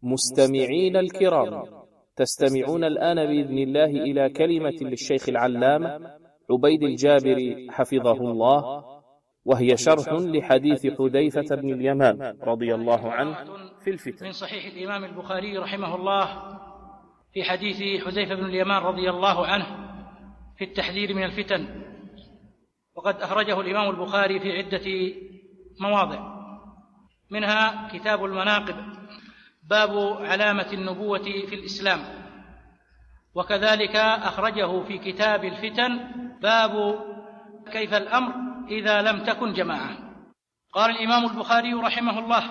مستمعين الكرام، تستمعون الآن بإذن الله إلى كلمة للشيخ العلامة عبيد الجابري حفظه الله، وهي شرح لحديث حذيفة بن اليمان رضي الله عنه في الفتن، من صحيح الإمام البخاري رحمه الله في حديث حذيفة بن اليمان رضي الله عنه في التحذير من الفتن. وقد أخرجه الإمام البخاري في عدة مواضع، منها كتاب المناقب باب علامة النبوة في الإسلام، وكذلك أخرجه في كتاب الفتن باب كيف الأمر إذا لم تكن جماعة. قال الإمام البخاري رحمه الله: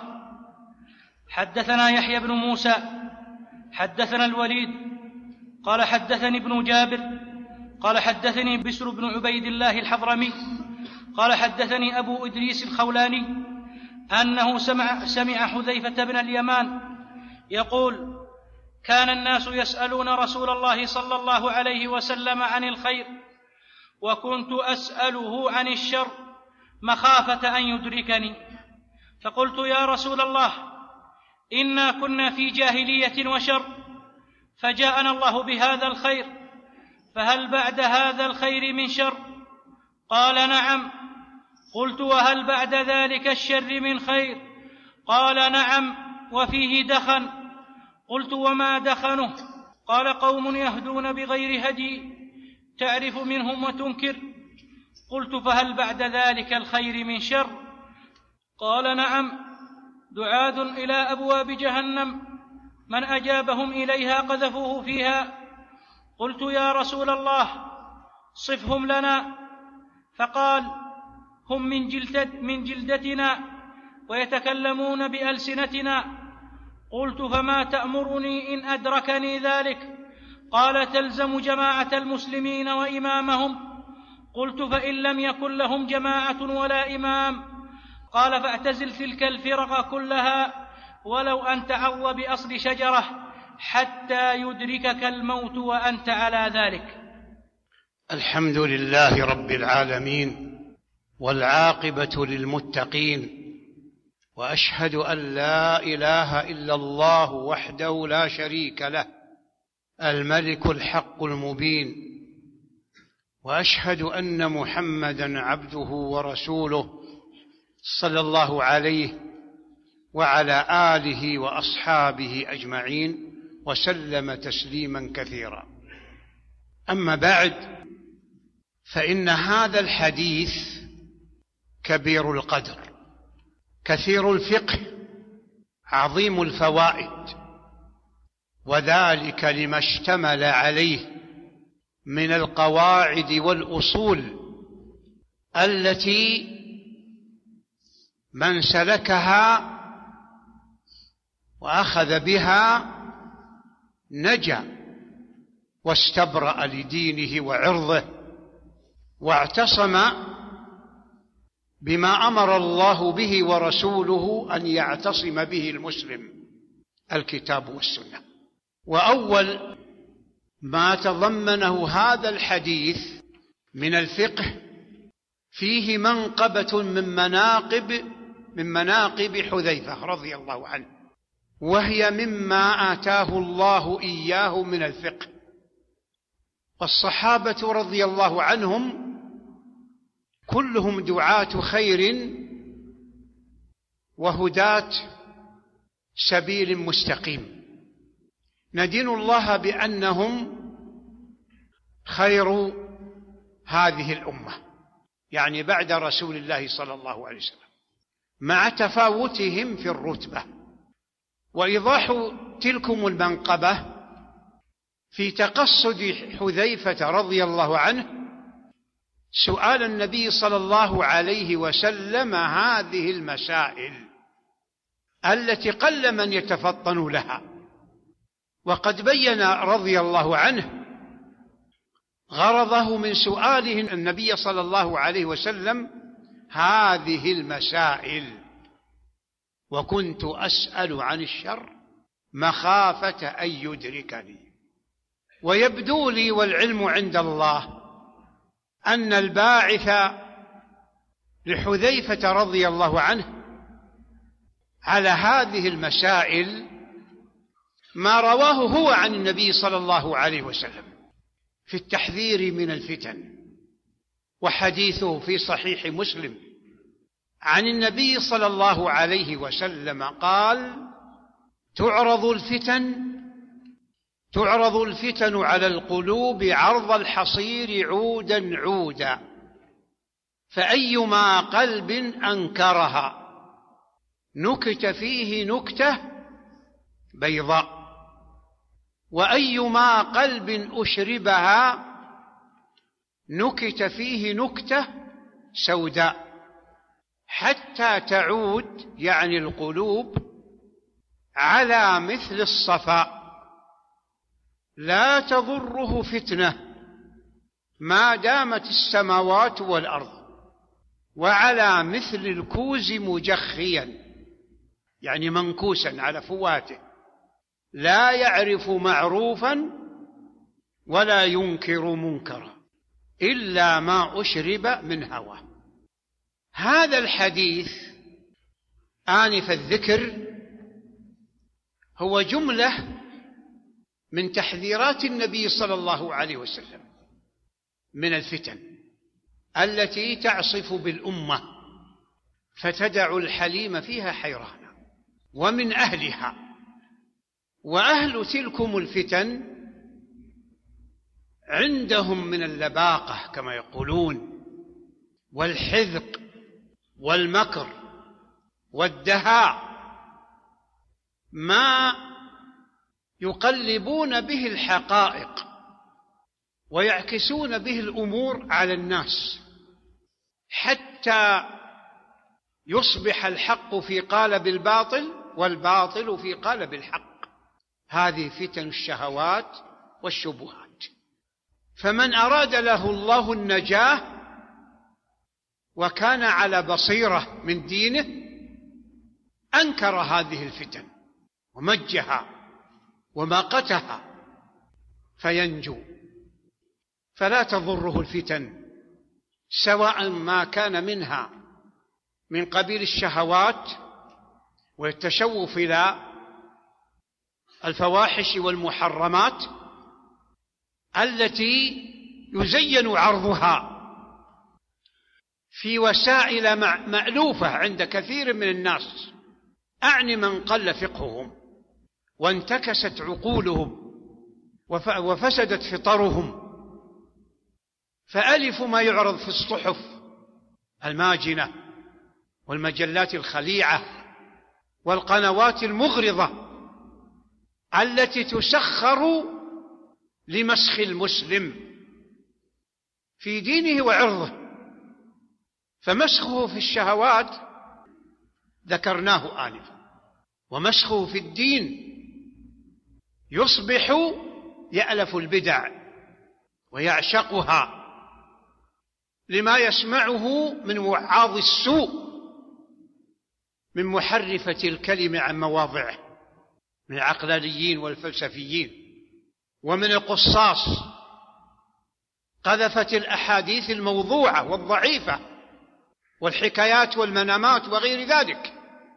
حدثنا يحيى بن موسى حدثنا الوليد قال حدثني ابن جابر قال حدثني بسر بن عبيد الله الحضرمي قال حدثني أبو إدريس الخولاني أنه سمع حذيفة بن اليمان يقول: كان الناس يسألون رسول الله صلى الله عليه وسلم عن الخير، وكنت أسأله عن الشر مخافة أن يدركني، فقلت: يا رسول الله، إنا كنا في جاهلية وشر، فجاءنا الله بهذا الخير، فهل بعد هذا الخير من شر؟ قال: نعم. قلت: وهل بعد ذلك الشر من خير؟ قال: نعم، وفيه دخن. قلت: وما دخنه؟ قال: قوم يهدون بغير هدي، تعرف منهم وتنكر. قلت: فهل بعد ذلك الخير من شر؟ قال: نعم، دعاة إلى أبواب جهنم، من أجابهم إليها قذفوه فيها. قلت: يا رسول الله، صفهم لنا. فقال: هم من جلدتنا ويتكلمون بألسنتنا. قلت: فما تأمرني إن أدركني ذلك؟ قال: تلزم جماعة المسلمين وإمامهم. قلت: فإن لم يكن لهم جماعة ولا إمام؟ قال: فاعتزل تلك الفرق كلها، ولو أن تعض بأصل شجرة حتى يدركك الموت وأنت على ذلك. الحمد لله رب العالمين، والعاقبة للمتقين، وأشهد أن لا إله إلا الله وحده لا شريك له الملك الحق المبين، وأشهد أن محمدًا عبده ورسوله صلى الله عليه وعلى آله وأصحابه أجمعين، وسلم تسليمًا كثيرا. أما بعد، فإن هذا الحديث كبير القدر، كثير الفقه، عظيم الفوائد، وذلك لما اشتمل عليه من القواعد والأصول التي من سلكها وأخذ بها نجا واستبرأ لدينه وعرضه، واعتصم بما أمر الله به ورسوله أن يعتصم به المسلم، الكتاب والسنة. وأول ما تضمنه هذا الحديث من الفقه فيه منقبة من مناقب حذيفة رضي الله عنه، وهي مما آتاه الله إياه من الفقه. والصحابة رضي الله عنهم كلهم دعاة خير وهداة سبيل مستقيم، ندين الله بأنهم خير هذه الأمة، يعني بعد رسول الله صلى الله عليه وسلم، مع تفاوتهم في الرتبة. وإيضاح تلكم المنقبة في تقصد حذيفة رضي الله عنه سؤال النبي صلى الله عليه وسلم هذه المسائل التي قل من يتفطن لها. وقد بين رضي الله عنه غرضه من سؤاله النبي صلى الله عليه وسلم هذه المسائل: وكنت أسأل عن الشر مخافة أن يدركني. ويبدو لي والعلم عند الله أن الباعث لحذيفة رضي الله عنه على هذه المسائل ما رواه هو عن النبي صلى الله عليه وسلم في التحذير من الفتن، وحديثه في صحيح مسلم عن النبي صلى الله عليه وسلم قال: تعرض الفتن على القلوب عرض الحصير عودا عودا، فأيما قلب أنكرها نكت فيه نكتة بيضاء، وأيما قلب أشربها نكت فيه نكتة سوداء، حتى تعود، يعني القلوب، على مثل الصفاء، لا تضره فتنة ما دامت السماوات والأرض، وعلى مثل الكوز مجخيا، يعني منكوسا على فواته، لا يعرف معروفا ولا ينكر منكرا إلا ما أشرب من هوى. هذا الحديث آنف الذكر هو جملة من تحذيرات النبي صلى الله عليه وسلم من الفتن التي تعصف بالأمة فتدع الحليم فيها حيرانا، ومن أهلها. وأهل تلكم الفتن عندهم من اللباقة كما يقولون، والحذق والمكر والدهاء، ما يقلبون به الحقائق ويعكسون به الأمور على الناس، حتى يصبح الحق في قالب الباطل والباطل في قالب الحق. هذه فتن الشهوات والشبهات. فمن أراد له الله النجاة وكان على بصيرة من دينه أنكر هذه الفتن ومجها وماقتها فينجو، فلا تضره الفتن، سواء ما كان منها من قبيل الشهوات والتشوف إلى الفواحش والمحرمات التي يزين عرضها في وسائل مألوفة عند كثير من الناس، أعني من قل فقههم وانتكست عقولهم وفسدت فطرهم، فألفوا ما يعرض في الصحف الماجنة والمجلات الخليعة والقنوات المغرضة التي تسخر لمسخ المسلم في دينه وعرضه. فمسخه في الشهوات ذكرناه آنفا، ومسخه في الدين يصبح يألف البدع ويعشقها لما يسمعه من وعاظ السوء من محرفة الكلم عن مواضعه، من العقلانيين والفلسفيين ومن القصاص، قذفت الأحاديث الموضوعة والضعيفة والحكايات والمنامات وغير ذلك،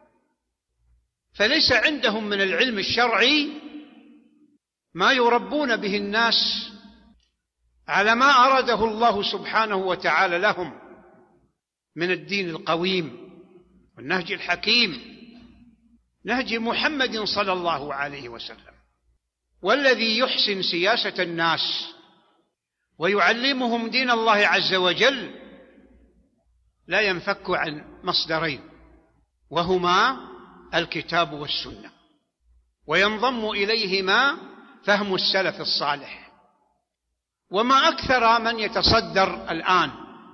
فليس عندهم من العلم الشرعي ما يربون به الناس على ما أراده الله سبحانه وتعالى لهم من الدين القويم والنهج الحكيم، نهج محمد صلى الله عليه وسلم. والذي يحسن سياسة الناس ويعلمهم دين الله عز وجل لا ينفك عن مصدرين، وهما الكتاب والسنة، وينضم إليهما فهم السلف الصالح. وما أكثر من يتصدر الآن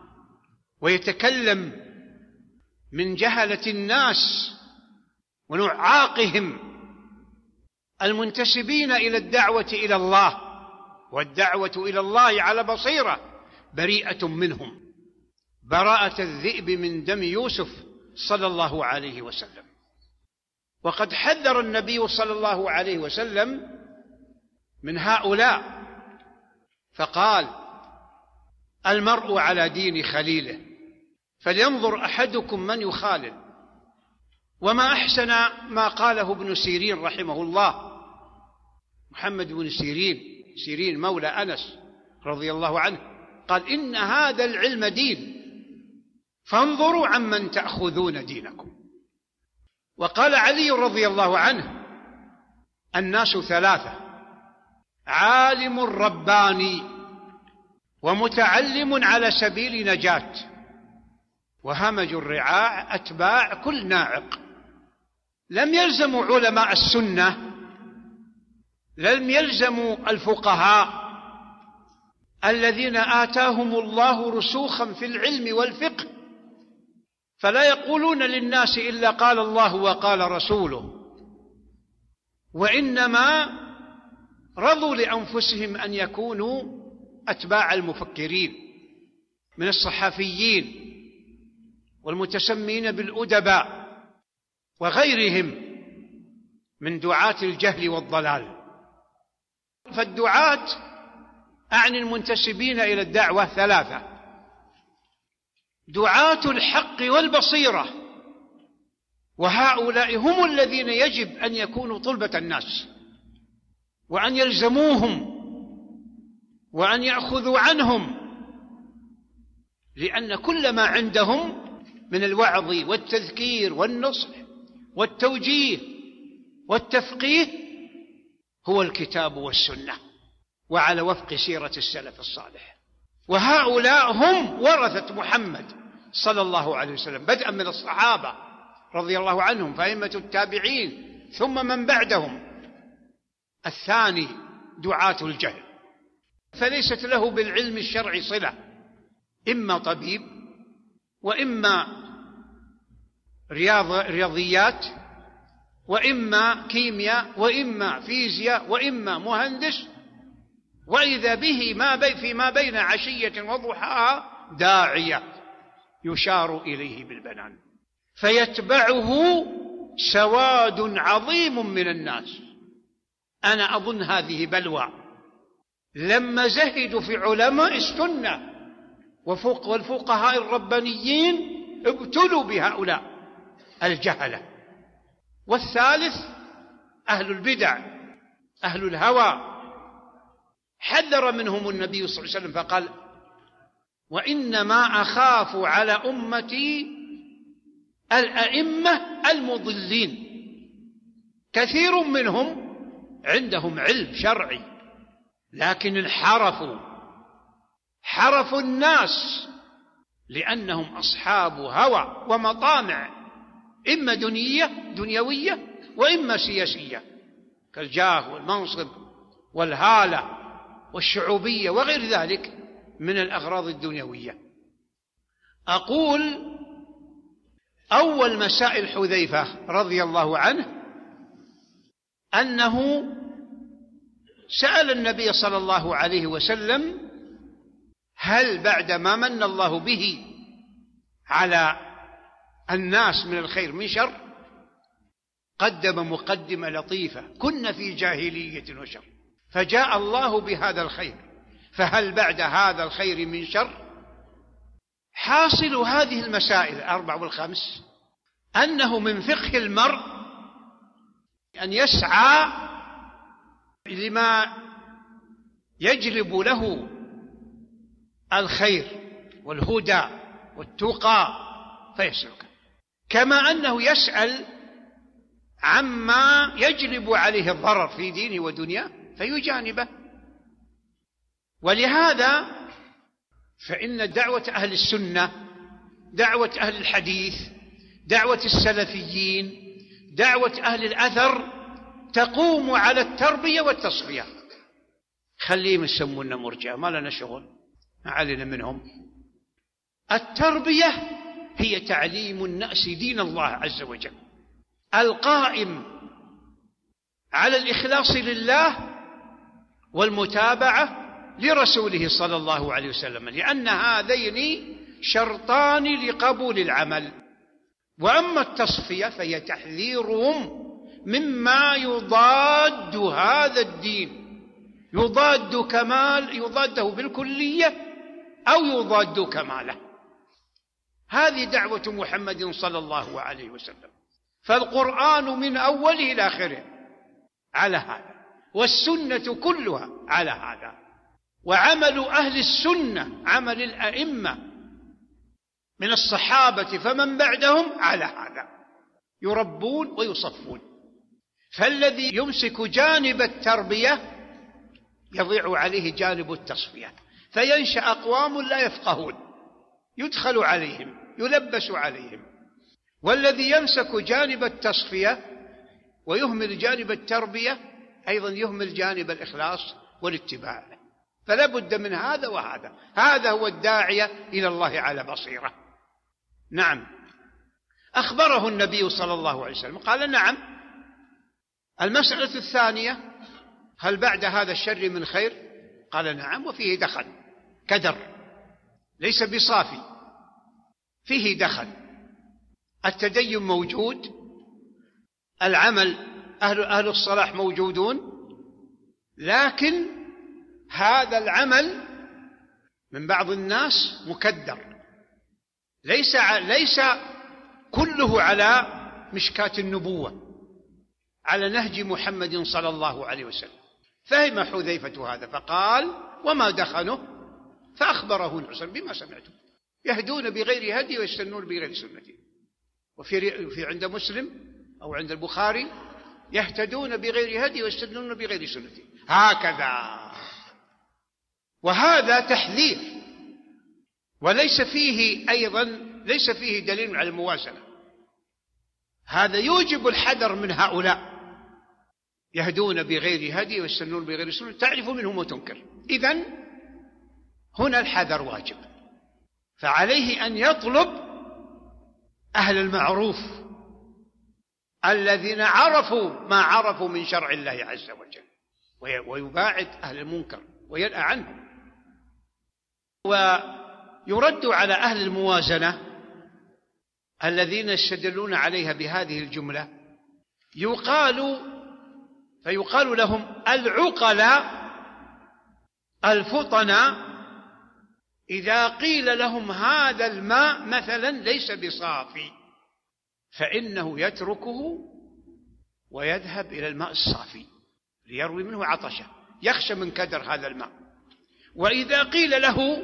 ويتكلم من جهلة الناس ونعاقهم المنتسبين إلى الدعوة إلى الله، والدعوة إلى الله على بصيرة بريئة منهم براءة الذئب من دم يوسف صلى الله عليه وسلم. وقد حذر النبي صلى الله عليه وسلم من هؤلاء فقال: المرء على دين خليله فلينظر أحدكم من يخالل. وما أحسن ما قاله ابن سيرين رحمه الله محمد بن سيرين مولى أنس رضي الله عنه قال: إن هذا العلم دين، فانظروا عمن تأخذون دينكم. وقال علي رضي الله عنه: الناس ثلاثة: عالم رباني، ومتعلم على سبيل نجاة، وهمج الرعاع أتباع كل ناعق. لم يلزموا علماء السنة، لم يلزموا الفقهاء الذين آتاهم الله رسوخا في العلم والفقه، فلا يقولون للناس إلا قال الله وقال رسوله، وإنما رضوا لأنفسهم أن يكونوا أتباع المفكرين من الصحفيين والمتسمين بالأدباء وغيرهم من دعاة الجهل والضلال. فالدعاة أعني المنتسبين إلى الدعوة ثلاثة: دعاة الحق والبصيرة، وهؤلاء هم الذين يجب أن يكونوا طلبة الناس، وأن يلزموهم وأن يأخذوا عنهم، لأن كل ما عندهم من الوعظ والتذكير والنصح والتوجيه والتفقيه هو الكتاب والسنة، وعلى وفق سيرة السلف الصالح. وهؤلاء هم ورثة محمد صلى الله عليه وسلم، بدءا من الصحابة رضي الله عنهم، فأئمة التابعين، ثم من بعدهم. الثاني دعاة الجهل، فليست له بالعلم الشرعي صلة، إما طبيب، وإما رياضيات، وإما كيمياء، وإما فيزياء، وإما مهندس، وإذا به فيما بين عشية وضحاها داعية يشار إليه بالبنان، فيتبعه سواد عظيم من الناس. أنا أظن هذه بلوى لما زهدوا في علماء السنة والفقهاء الربانيين ابتلوا بهؤلاء الجهلة. والثالث أهل البدع، أهل الهوى، حذر منهم النبي صلى الله عليه وسلم فقال: وإنما أخاف على أمتي الأئمة المضلين، كثير منهم عندهم علم شرعي لكن حرفوا الناس لأنهم أصحاب هوى ومطامع، إما دنيوية وإما سياسية، كالجاه والمنصب والهالة والشعوبية وغير ذلك من الأغراض الدنيوية. أقول أول مسائل حذيفة رضي الله عنه أنه سأل النبي صلى الله عليه وسلم: هل بعد ما من الله به على الناس من الخير من شر؟ قدم مقدمة لطيفة: كنا في جاهلية وشر، فجاء الله بهذا الخير، فهل بعد هذا الخير من شر؟ حاصل هذه المسائل الأربع والخمس أنه من فقه المرء أن يسعى لما يجلب له الخير والهدى والتقى فيسلك، كما أنه يسأل عما يجلب عليه الضرر في دينه ودنياه فيجانبه. ولهذا فإن دعوة أهل السنة، دعوة أهل الحديث، دعوة السلفيين، دعوة أهل الأثر تقوم على التربية والتصفية. خليهم يسمونا مرجئة، ما لنا شغل، ما علينا منهم. التربية هي تعليم الناس دين الله عز وجل، القائم على الإخلاص لله والمتابعة لرسوله صلى الله عليه وسلم، لأن هذين شرطان لقبول العمل. وأما التصفية فهي تحذيرهم مما يضاد هذا الدين، يضاده بالكلية أو يضاد كماله. هذه دعوة محمد صلى الله عليه وسلم، فالقرآن من أوله إلى آخره على هذا. والسنة كلها على هذا، وعمل أهل السنة عمل الأئمة من الصحابة فمن بعدهم على هذا، يربون ويصفون. فالذي يمسك جانب التربية يضيع عليه جانب التصفية، فينشأ أقوام لا يفقهون يدخل عليهم يلبس عليهم، والذي يمسك جانب التصفية ويهمل جانب التربية أيضا يهمل جانب الإخلاص والاتباع. فلا بد من هذا وهذا، هذا هو الداعية إلى الله على بصيرة. نعم، أخبره النبي صلى الله عليه وسلم قال نعم. المسألة الثانية: هل بعد هذا الشر من خير؟ قال نعم، وفيه دخل، كدر ليس بصافي، فيه دخل. التدين موجود، العمل أهل الصلاح موجودون، لكن هذا العمل من بعض الناس مكدر، ليس كله على مشكاة النبوة، على نهج محمد صلى الله عليه وسلم. فهم حذيفة هذا فقال: وما دخنه؟ فأخبره الحسن بما سمعته: يهدون بغير هدي ويستنون بغير سنتي. وفي عند مسلم أو عند البخاري: يهتدون بغير هدي ويستنون بغير سنتي. هكذا. وهذا تحذير، وليس فيه دليل على الموازنة. هذا يوجب الحذر من هؤلاء، يهدون بغير هدي ويستنون بغير سنة، تعرف منهم وتنكر. إذن هنا الحذر واجب، فعليه أن يطلب أهل المعروف الذين عرفوا ما عرفوا من شرع الله عز وجل، ويباعد أهل المنكر وينأى عنهم. ويرد على أهل الموازنة الذين يستدلون عليها بهذه الجملة، فيقال لهم: العقلاء الفطناء إذا قيل لهم هذا الماء مثلا ليس بصافي فإنه يتركه ويذهب إلى الماء الصافي ليروي منه عطشه، يخشى من كدر هذا الماء. وإذا قيل له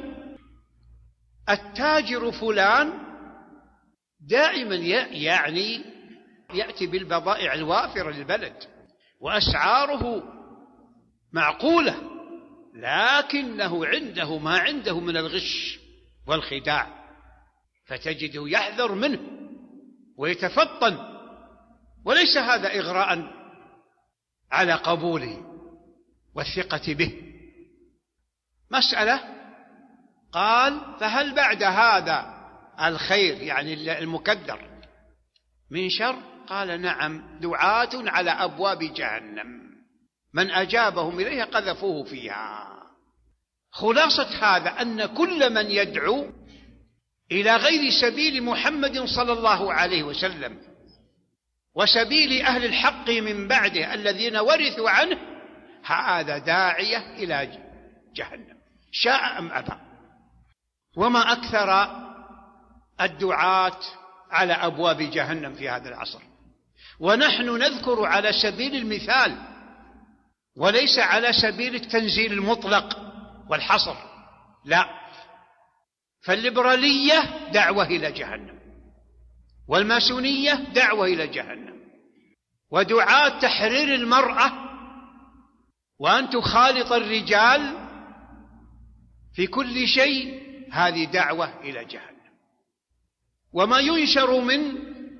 التاجر فلان دائما يعني يأتي بالبضائع الوافرة للبلد وأسعاره معقولة، لكنه عنده ما عنده من الغش والخداع، فتجده يحذر منه ويتفطن، وليس هذا إغراء على قبوله والثقة به. مسألة. قال: فهل بعد هذا الخير يعني المكدر من شر؟ قال: نعم، دعاة على أبواب جهنم من أجابهم إليها قذفوه فيها. خلاصة هذا أن كل من يدعو إلى غير سبيل محمد صلى الله عليه وسلم وسبيل أهل الحق من بعده الذين ورثوا عنه، هذا داعية إلى جهنم شاء أم أبى. وما أكثر الدعاة على أبواب جهنم في هذا العصر، ونحن نذكر على سبيل المثال وليس على سبيل التنزيل المطلق والحصر، لا. فالليبرالية دعوة إلى جهنم، والماسونية دعوة إلى جهنم، ودعاة تحرير المرأة وأن تخالط الرجال في كل شيء، هذه دعوة إلى جهنم. وما ينشر من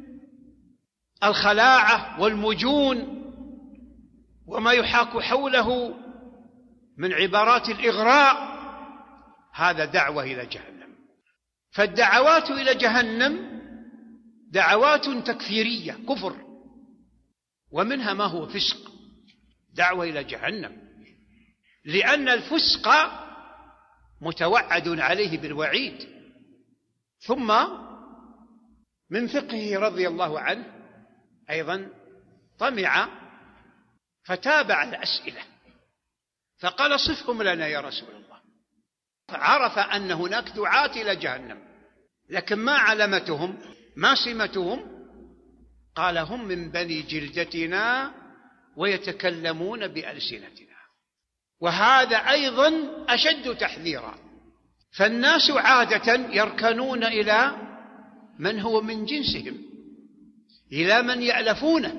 الخلاعة والمجون وما يحاك حوله من عبارات الإغراء، هذا دعوة إلى جهنم. فالدعوات إلى جهنم دعوات تكفيرية، كفر، ومنها ما هو فسق، دعوة إلى جهنم، لأن الفسق متوعد عليه بالوعيد. ثم من فقهه رضي الله عنه أيضا طمع فتابع الأسئلة فقال: صفهم لنا يا رسول الله. عرف أن هناك دعاة إلى جهنم، لكن ما علامتهم، ما سمتهم؟ قال: هم من بني جلدتنا ويتكلمون بألسنتنا، وهذا أيضا أشد تحذيرا. فالناس عادة يركنون إلى من هو من جنسهم، إلى من يألفونه،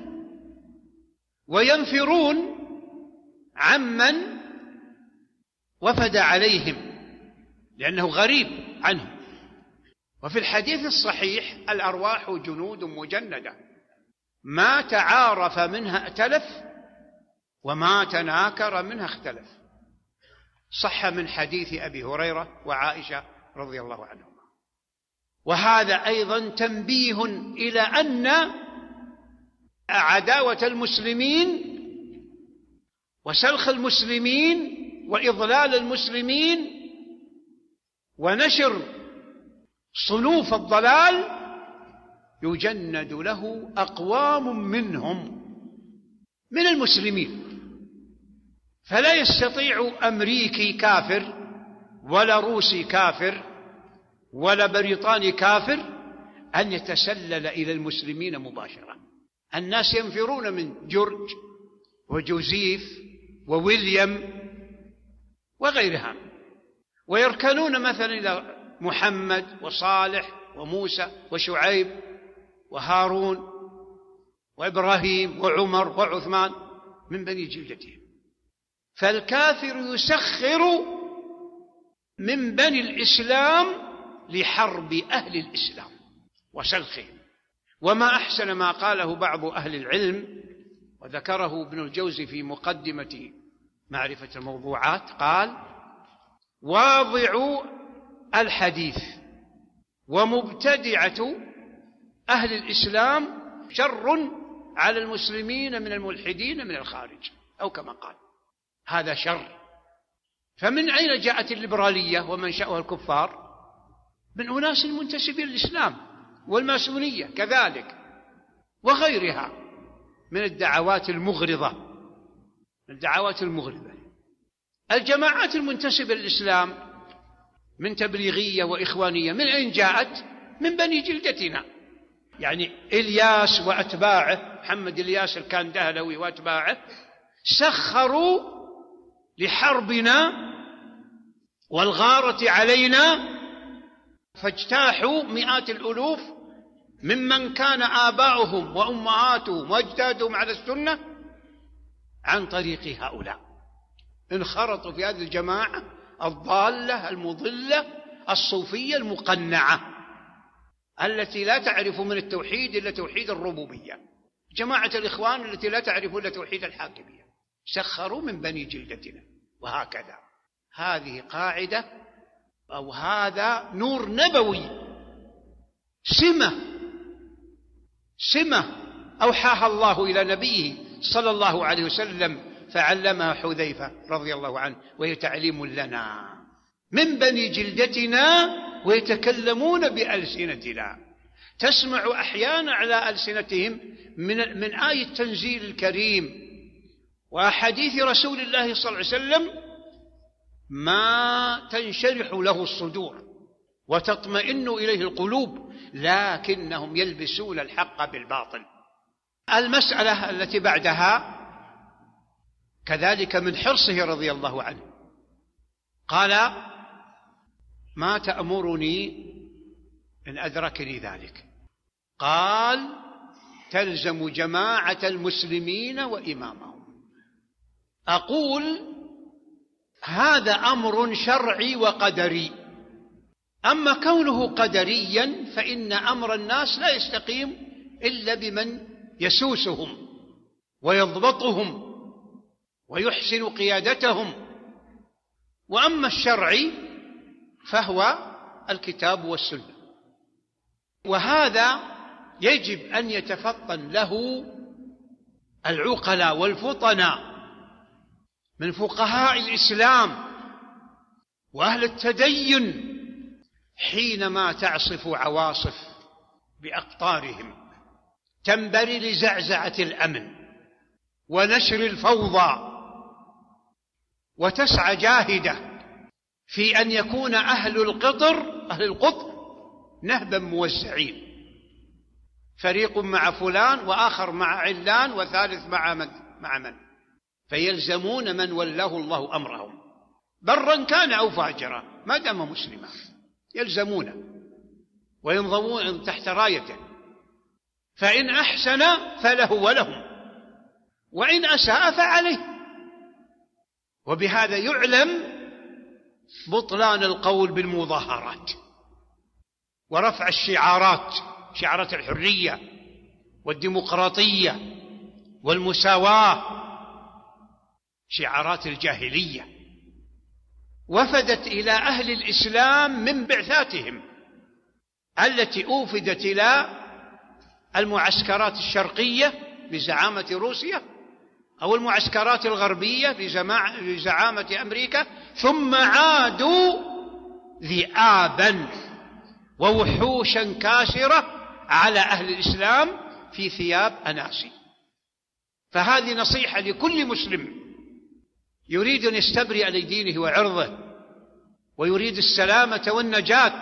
وينفرون عمن وفد عليهم لأنه غريب عنهم. وفي الحديث الصحيح: الأرواح جنود مجندة، ما تعارف منها ائتلف، وما تناكر منها اختلف. صح من حديث أبي هريرة وعائشة رضي الله عنهما. وهذا أيضا تنبيه إلى أن عداوة المسلمين وسلخ المسلمين وإضلال المسلمين ونشر صنوف الضلال يجند له أقوام منهم من المسلمين. فلا يستطيع أمريكي كافر ولا روسي كافر ولا بريطاني كافر أن يتسلل إلى المسلمين مباشرة. الناس ينفرون من جورج وجوزيف وويليام وغيرها، ويركنون مثلا إلى محمد وصالح وموسى وشعيب وهارون وإبراهيم وعمر وعثمان من بني جلدتهم. فالكافر يسخر من بني الإسلام لحرب أهل الإسلام وسلخهم. وما أحسن ما قاله بعض أهل العلم، وذكره ابن الجوزي في مقدمة معرفة الموضوعات، قال: واضع الحديث ومبتدعة أهل الإسلام شر على المسلمين من الملحدين من الخارج، أو كما قال، هذا شر. فمن أين جاءت الليبرالية ومنشأها الكفار؟ من أناس منتسبين للإسلام، والماسونية كذلك، وغيرها من الدعوات المغرضة. الجماعات المنتسبة للإسلام من تبليغية وإخوانية من أين جاءت؟ من بني جلدتنا. يعني إلياس وأتباعه، محمد إلياس الكندهلوي وأتباعه، سخروا لحربنا والغارة علينا، فاجتاحوا مئات الألوف ممن كان آباؤهم وأمهاتهم وأجدادهم على السنة عن طريق هؤلاء. انخرطوا في هذه الجماعة الضالة المضلة الصوفية المقنعة التي لا تعرف من التوحيد إلا توحيد الربوبية، جماعة الإخوان التي لا تعرف إلا توحيد الحاكمية. سخروا من بني جلدتنا. وهكذا هذه قاعدة، أو هذا نور نبوي، سمة أوحاها الله إلى نبيه صلى الله عليه وسلم فعلمها حذيفة رضي الله عنه، وهي تعليم لنا. من بني جلدتنا ويتكلمون بألسنتنا. تسمع أحيانا على ألسنتهم من آية التنزيل الكريم وأحاديث رسول الله صلى الله عليه وسلم ما تنشرح له الصدور وتطمئن إليه القلوب، لكنهم يلبسون الحق بالباطل. المسألة التي بعدها كذلك من حرصه رضي الله عنه، قال: ما تأمرني إن أدركني ذلك؟ قال: تلزم جماعة المسلمين وإمامهم. أقول هذا أمر شرعي وقدري. أما كونه قدريا فإن أمر الناس لا يستقيم إلا بمن يسوسهم ويضبطهم ويحسن قيادتهم. وأما الشرعي فهو الكتاب والسنة، وهذا يجب أن يتفطن له العقلاء والفطناء من فقهاء الإسلام وأهل التدين حينما تعصف عواصف بأقطارهم تنبري لزعزعة الأمن ونشر الفوضى، وتسعى جاهدة في أن يكون أهل القطر نهبا موزعين، فريق مع فلان وآخر مع علان وثالث مع من مع من؟ فيلزمون من ولاه الله أمرهم برا كان أو فاجرا ما دام مسلما، يلزمونه وينضمون تحت رايته، فإن أحسن فله ولهم، وإن أساء فعليه. وبهذا يعلم بطلان القول بالمظاهرات ورفع الشعارات، شعارات الحرية والديمقراطية والمساواة، شعارات الجاهلية وفدت إلى أهل الإسلام من بعثاتهم التي أوفدت إلى المعسكرات الشرقية بزعامة روسيا أو المعسكرات الغربية بزعامة أمريكا، ثم عادوا ذئابا ووحوشا كاسرة على أهل الإسلام في ثياب أناسي. فهذه نصيحة لكل مسلم يريد أن يستبرئ لدينه وعرضه ويريد السلامة والنجاة،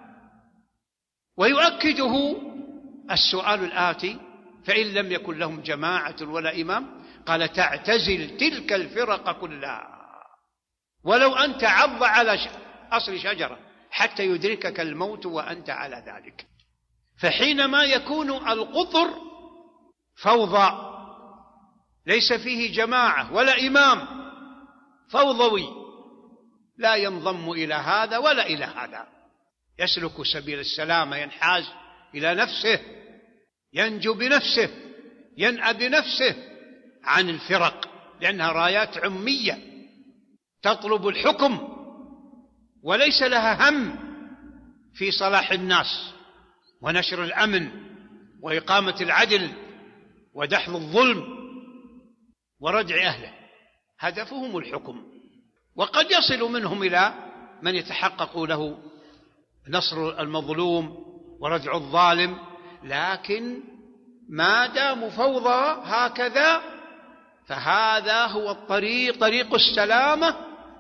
ويؤكده السؤال الآتي: فإن لم يكن لهم جماعة ولا إمام؟ قال: تعتزل تلك الفرق كلها ولو أنت عض على أصل شجرة حتى يدركك الموت وأنت على ذلك. فحينما يكون القطر فوضى ليس فيه جماعة ولا إمام، فوضوي لا ينضم إلى هذا ولا إلى هذا، يسلك سبيل السلامة، ينحاز إلى نفسه، ينجو بنفسه، ينأى بنفسه عن الفرق، لأنها رايات عمية تطلب الحكم وليس لها هم في صلاح الناس ونشر الأمن وإقامة العدل ودحض الظلم وردع أهله، هدفهم الحكم. وقد يصل منهم إلى من يتحقق له نصر المظلوم وردع الظالم، لكن ما دام فوضى هكذا فهذا هو الطريق، طريق السلامة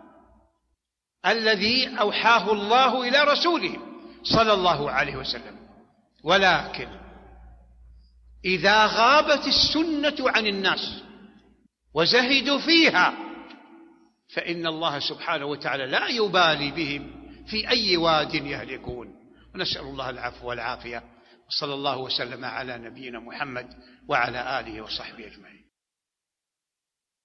الذي أوحاه الله إلى رسوله صلى الله عليه وسلم. ولكن إذا غابت السنة عن الناس وزهدوا فيها فإن الله سبحانه وتعالى لا يبالي بهم في أي واد يهلكون. ونسأل الله العفو والعافية، وصلى الله وسلم على نبينا محمد وعلى آله وصحبه أجمعين.